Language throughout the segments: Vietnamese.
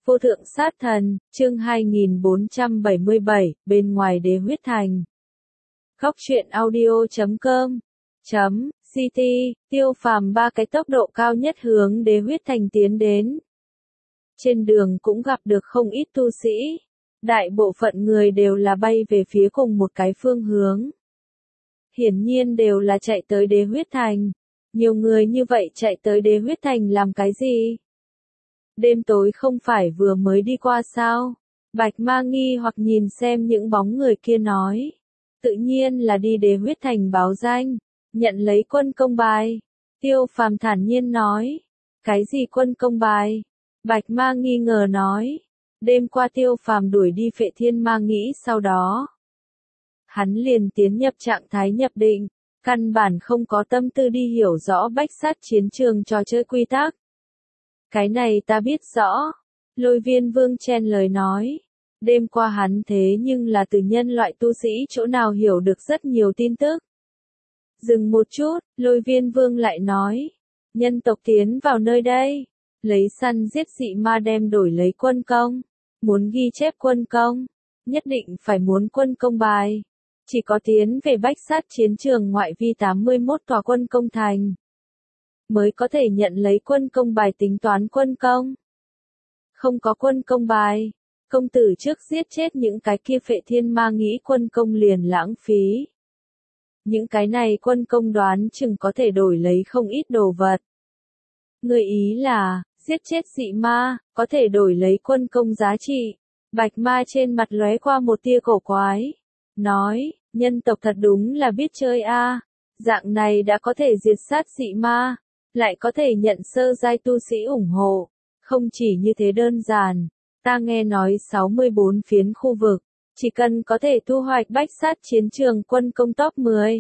Vô thượng sát thần, chương 2477, bên ngoài đế huyết thành. Góc truyện audio.com CT, Tiêu Phàm ba cái tốc độ cao nhất hướng đế huyết thành tiến đến. Trên đường cũng gặp được không ít tu sĩ. Đại bộ phận người đều là bay về phía cùng một cái phương hướng. Hiển nhiên đều là chạy tới đế huyết thành. Nhiều người như vậy chạy tới đế huyết thành làm cái gì? Đêm tối không phải vừa mới đi qua sao? Bạch Ma nghi hoặc nhìn xem những bóng người kia nói. Tự nhiên là đi đế huyết thành báo danh, nhận lấy quân công bài. Tiêu Phàm thản nhiên nói. Cái gì quân công bài? Bạch Ma nghi ngờ nói. Đêm qua Tiêu Phàm đuổi đi Phệ Thiên Ma Nghĩ sau đó. Hắn liền tiến nhập trạng thái nhập định, căn bản không có tâm tư đi hiểu rõ bách sát chiến trường trò chơi quy tắc. Cái này ta biết rõ. Lôi Viên Vương chen lời nói. Đêm qua hắn thế nhưng là từ nhân loại tu sĩ chỗ nào hiểu được rất nhiều tin tức. Dừng một chút, Lôi Viên Vương lại nói. Nhân tộc tiến vào nơi đây. Lấy săn giết dị ma đem đổi lấy quân công. Muốn ghi chép quân công. Nhất định phải muốn quân công bài. Chỉ có tiến về bách sát chiến trường ngoại vi 81 tòa quân công thành. Mới có thể nhận lấy quân công bài tính toán quân công. Không có quân công bài, công tử trước giết chết những cái kia Phệ Thiên Ma Nghĩ quân công liền lãng phí. Những cái này quân công đoán chừng có thể đổi lấy không ít đồ vật. Người ý là, giết chết dị ma, có thể đổi lấy quân công giá trị. Bạch Ma trên mặt lóe qua một tia cổ quái. Nói, nhân tộc thật đúng là biết chơi a. Dạng này đã có thể diệt sát dị ma. Lại có thể nhận sơ giai tu sĩ ủng hộ. Không chỉ như thế đơn giản, ta nghe nói 64 phiến khu vực, chỉ cần có thể thu hoạch bách sát chiến trường quân công top 10.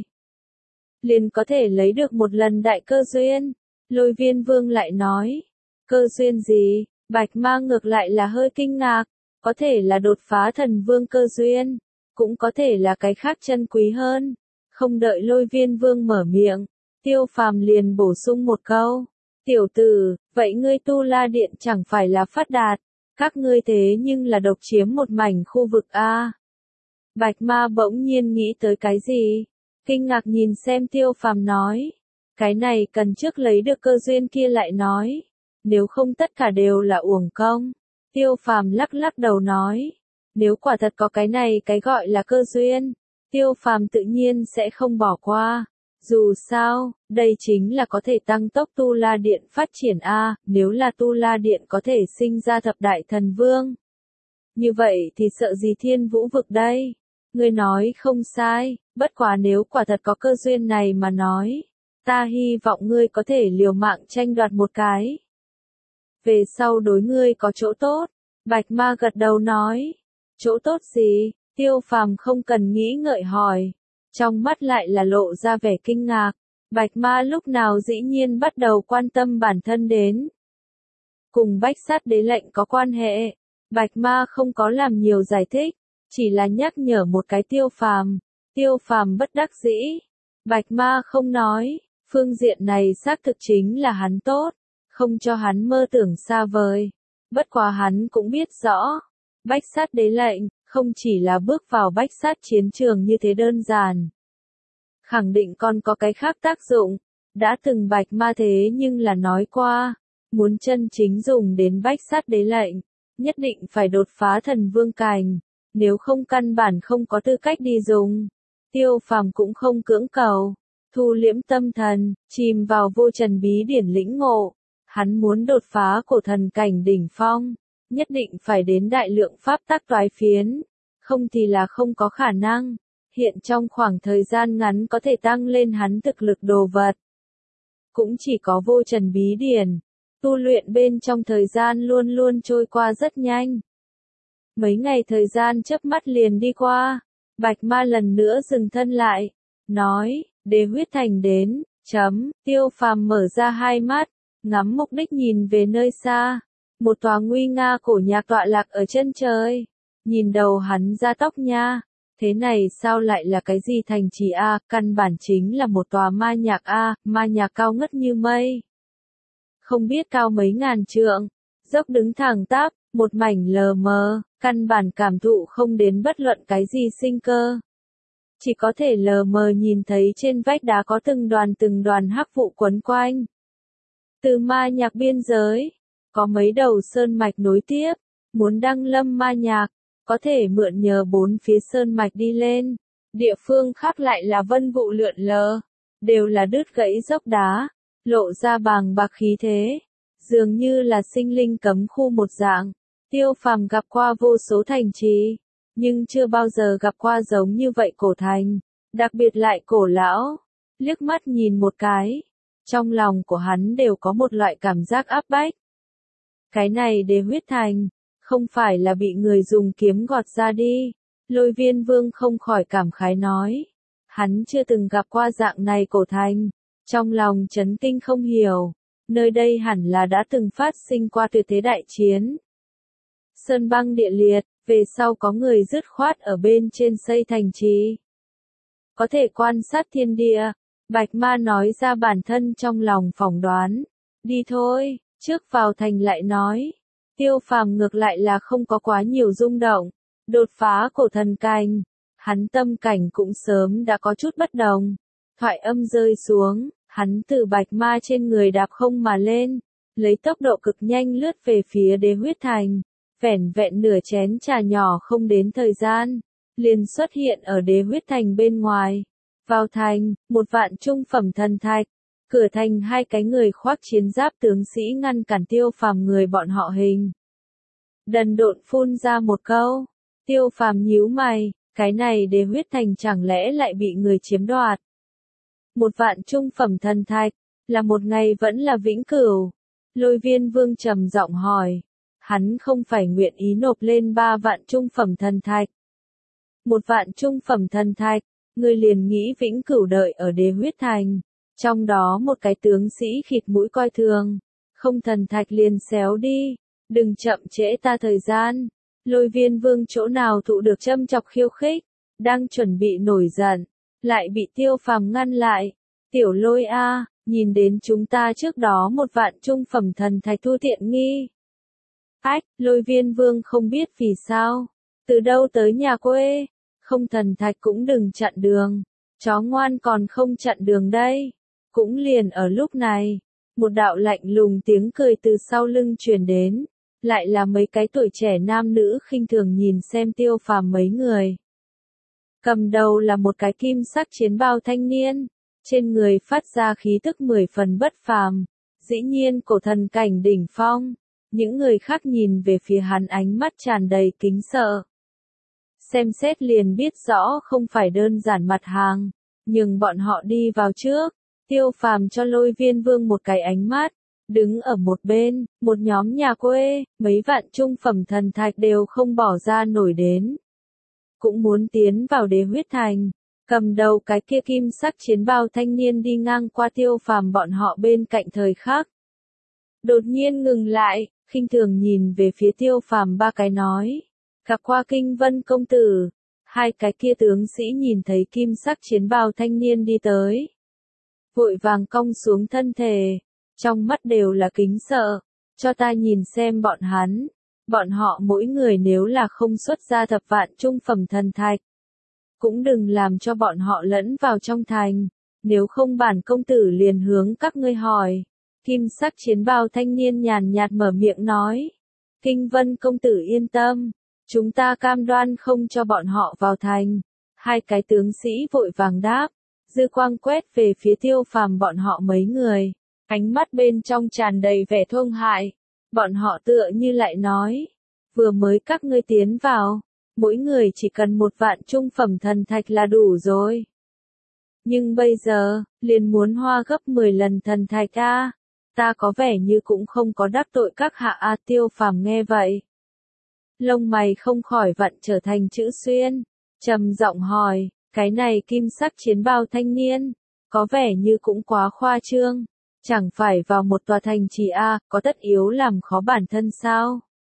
Liền có thể lấy được một lần đại cơ duyên. Lôi Viên Vương lại nói, cơ duyên gì? Bạch Ma ngược lại là hơi kinh ngạc, có thể là đột phá thần vương cơ duyên, cũng có thể là cái khác chân quý hơn. Không đợi Lôi Viên Vương mở miệng. Tiêu Phàm liền bổ sung một câu. Tiểu tử, vậy ngươi Tu La Điện chẳng phải là phát đạt. Các ngươi thế nhưng là độc chiếm một mảnh khu vực A. Bạch Ma bỗng nhiên nghĩ tới cái gì? Kinh ngạc nhìn xem Tiêu Phàm nói. Cái này cần trước lấy được cơ duyên kia lại nói. Nếu không tất cả đều là uổng công. Tiêu Phàm lắc lắc đầu nói. Nếu quả thật có cái này cái gọi là cơ duyên. Tiêu Phàm tự nhiên sẽ không bỏ qua. Dù sao, đây chính là có thể tăng tốc Tu La Điện phát triển A, nếu là Tu La Điện có thể sinh ra thập đại thần vương. Như vậy thì sợ gì Thiên Vũ vực đây? Ngươi nói không sai, bất quá nếu quả thật có cơ duyên này mà nói, ta hy vọng ngươi có thể liều mạng tranh đoạt một cái. Về sau đối ngươi có chỗ tốt, Bạch Ma gật đầu nói. Chỗ tốt gì? Tiêu Phàm không cần nghĩ ngợi hỏi. Trong mắt lại là lộ ra vẻ kinh ngạc. Bạch Ma lúc nào dĩ nhiên bắt đầu quan tâm bản thân đến. Cùng bách sát đế lệnh có quan hệ. Bạch Ma không có làm nhiều giải thích. Chỉ là nhắc nhở một cái Tiêu Phàm. Tiêu Phàm bất đắc dĩ. Bạch Ma không nói. Phương diện này xác thực chính là hắn tốt. Không cho hắn mơ tưởng xa vời. Bất quá hắn cũng biết rõ. Bách sát đế lệnh. Không chỉ là bước vào bách sát chiến trường như thế đơn giản. Khẳng định còn có cái khác tác dụng. Đã từng Bạch Ma thế nhưng là nói qua. Muốn chân chính dùng đến bách sát đế lệnh. Nhất định phải đột phá thần vương cảnh. Nếu không căn bản không có tư cách đi dùng. Tiêu Phàm cũng không cưỡng cầu. Thu liễm tâm thần, chìm vào vô trần bí điển lĩnh ngộ. Hắn muốn đột phá cổ thần cảnh đỉnh phong. Nhất định phải đến đại lượng pháp tắc toái phiến. Không thì là không có khả năng. Hiện trong khoảng thời gian ngắn có thể tăng lên hắn thực lực đồ vật. Cũng chỉ có vô trần bí điển. Tu luyện bên trong thời gian luôn luôn trôi qua rất nhanh. Mấy ngày thời gian chớp mắt liền đi qua. Bạch Ma lần nữa dừng thân lại. Nói, đế huyết thành đến. Tiêu Phàm mở ra hai mắt. Ngắm mục đích nhìn về nơi xa. Một tòa nguy nga cổ nhà tọa lạc ở chân trời. Nhìn đầu hắn ra tóc nha. Thế này sao lại là cái gì thành trì A, căn bản chính là một tòa ma nhạc A, ma nhạc cao ngất như mây. Không biết cao mấy ngàn trượng, dốc đứng thẳng tắp, một mảnh lờ mờ, căn bản cảm thụ không đến bất luận cái gì sinh cơ. Chỉ có thể lờ mờ nhìn thấy trên vách đá có từng đoàn hắc vụ quấn quanh. Từ ma nhạc biên giới, có mấy đầu sơn mạch nối tiếp, muốn đăng lâm ma nhạc, có thể mượn nhờ bốn phía sơn mạch đi lên. Địa phương khác lại là vân vụ lượn lờ, đều là đứt gãy dốc đá, lộ ra bàng bạc khí thế, dường như là sinh linh cấm khu một dạng. Tiêu Phàm gặp qua vô số thành trì, nhưng chưa bao giờ gặp qua giống như vậy cổ thành, đặc biệt lại cổ lão. Liếc mắt nhìn một cái, trong lòng của hắn đều có một loại cảm giác áp bách. Cái này Đế huyết thành, không phải là bị người dùng kiếm gọt ra đi. Lôi Viên Vương không khỏi cảm khái nói. Hắn chưa từng gặp qua dạng này cổ thành, trong lòng chấn kinh không hiểu, nơi đây hẳn là đã từng phát sinh qua tuyệt thế đại chiến. Sơn băng địa liệt, về sau có người dứt khoát ở bên trên xây thành trì. Có thể quan sát thiên địa, Bạch Ma nói ra bản thân trong lòng phỏng đoán. Đi thôi, trước vào thành lại nói. Tiêu Phàm ngược lại là không có quá nhiều rung động. Đột phá cổ thần cảnh, hắn tâm cảnh cũng sớm đã có chút bất đồng. Thoại âm rơi xuống, hắn từ Bạch Ma trên người đạp không mà lên, lấy tốc độ cực nhanh lướt về phía Đế huyết thành. Vẻn vẹn nửa chén trà nhỏ không đến thời gian, liền xuất hiện ở Đế huyết thành bên ngoài. Vào thành, một vạn trung phẩm thần thạch, cửa thành hai cái người khoác chiến giáp tướng sĩ ngăn cản Tiêu Phàm người bọn họ hình. Đần độn phun ra một câu. Tiêu Phàm nhíu mày, cái này Đế huyết thành chẳng lẽ lại bị người chiếm đoạt. Một vạn trung phẩm thần thạch, là một ngày vẫn là vĩnh cửu. Lôi Viên Vương trầm giọng hỏi, hắn không phải nguyện ý nộp lên 3 vạn trung phẩm thần thạch. Một vạn trung phẩm thần thạch, người liền nghĩ vĩnh cửu đợi ở Đế huyết thành. Trong đó một cái tướng sĩ khịt mũi coi thường, không thần thạch liền xéo đi, đừng chậm trễ ta thời gian. Lôi Viên Vương chỗ nào thụ được châm chọc khiêu khích, đang chuẩn bị nổi giận, lại bị Tiêu Phàm ngăn lại. Tiểu Lôi a, nhìn đến chúng ta trước đó một vạn trung phẩm thần thạch thu tiện nghi. Ách, Lôi Viên Vương không biết vì sao, từ đâu tới nhà quê, không thần thạch cũng đừng chặn đường, chó ngoan còn không chặn đường đây. Cũng liền ở lúc này, một đạo lạnh lùng tiếng cười từ sau lưng truyền đến. Lại là mấy cái tuổi trẻ nam nữ khinh thường nhìn xem Tiêu Phàm mấy người. Cầm đầu là một cái kim sắc chiến bào thanh niên, trên người phát ra khí tức 10 phần bất phàm, dĩ nhiên cổ thần cảnh đỉnh phong. Những người khác nhìn về phía hắn ánh mắt tràn đầy kính sợ. Xem xét liền biết rõ không phải đơn giản mặt hàng, nhưng bọn họ đi vào trước. Tiêu Phàm cho Lôi Viên Vương một cái ánh mắt. Đứng ở một bên, một nhóm nhà quê, mấy vạn trung phẩm thần thạch đều không bỏ ra nổi đến. Cũng muốn tiến vào Đế huyết thành, cầm đầu cái kia kim sắc chiến bào thanh niên đi ngang qua Tiêu Phàm bọn họ bên cạnh thời khắc. Đột nhiên ngừng lại, khinh thường nhìn về phía Tiêu Phàm ba cái nói. Gặp qua Kinh Vân công tử, hai cái kia tướng sĩ nhìn thấy kim sắc chiến bào thanh niên đi tới. Vội vàng cong xuống thân thể. Trong mắt đều là kính sợ, cho ta nhìn xem bọn họ mỗi người nếu là không xuất ra thập vạn trung phẩm thần thạch. Cũng đừng làm cho bọn họ lẫn vào trong thành, nếu không bản công tử liền hướng các ngươi hỏi. Kim sắc chiến bào thanh niên nhàn nhạt mở miệng nói. Kinh Vân công tử yên tâm, chúng ta cam đoan không cho bọn họ vào thành. Hai cái tướng sĩ vội vàng đáp, dư quang quét về phía Tiêu Phàm bọn họ mấy người. Ánh mắt bên trong tràn đầy vẻ thương hại, bọn họ tựa như lại nói, vừa mới các ngươi tiến vào, mỗi người chỉ cần 1 vạn trung phẩm thần thạch là đủ rồi. Nhưng bây giờ, liền muốn hoa gấp 10 lần thần thạch a, ta có vẻ như cũng không có đắc tội các hạ a. Tiêu Phàm nghe vậy. Lông mày không khỏi vặn trở thành chữ xuyên, trầm giọng hỏi, cái này kim sắc chiến bào thanh niên, có vẻ như cũng quá khoa trương. Chẳng phải vào một tòa thành trì a, có tất yếu làm khó bản thân sao?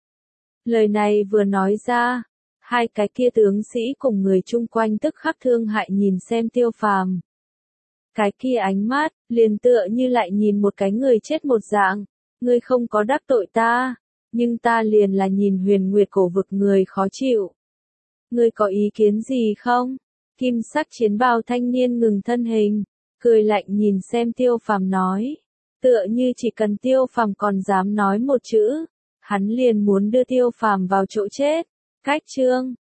Lời này vừa nói ra, hai cái kia tướng sĩ cùng người chung quanh tức khắc thương hại nhìn xem Tiêu Phàm. Cái kia ánh mắt, liền tựa như lại nhìn một cái người chết một dạng, ngươi không có đắc tội ta, Nhưng ta liền là nhìn Huyền Nguyệt cổ vực người khó chịu. Ngươi có ý kiến gì không? Kim sắc chiến bào thanh niên ngừng thân hình, cười lạnh nhìn xem Tiêu Phàm nói. Tựa như chỉ cần Tiêu Phàm còn dám nói một chữ, hắn liền muốn đưa Tiêu Phàm vào chỗ chết. Cách chương